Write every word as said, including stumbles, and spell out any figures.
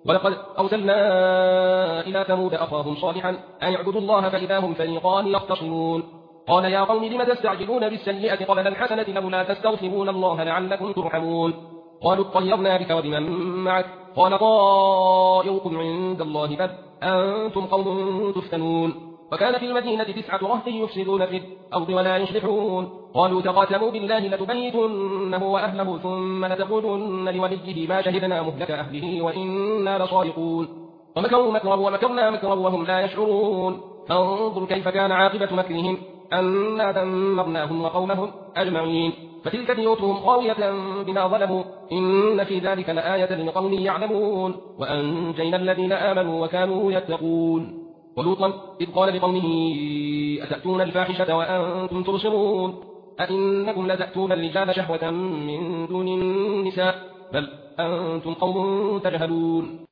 ولقد أرسلنا إلى ثمود أخاهم صالحا أن اعبدوا الله فإذا هم فريقان يختصمون قال يا قوم لم تستعجلون بالسيئة قبل الحسنة لولا تستغفرون الله لعلكم ترحمون قالوا اطيرنا بك وبمن معك قال طائركم عند الله بل أنتم قوم تفتنون وكان في المدينة تسعة رهط يفسدون في الأرض ولا يصلحون قالوا تقاسموا بالله لتبيتنه وأهله ثم لتقولن لوليه ما شهدنا مهلك أهله وإنا لصادقون ومكروا مكرا ومكرنا مكرا وهم لا يشعرون فانظر كيف كان عاقبة مكرهم أنا دمرناهم وقومهم أجمعين فتلك بيوتهم خاوية بما ظلموا إن في ذلك لآية لقوم يعلمون وأنجينا الذين آمنوا وكانوا يتقون ولوطا إذ قال لقومه أتأتون الفاحشة وأنتم تبصرون أئنكم لتأتون الرجال شهوة من دون النساء بل أنتم قوم تجهلون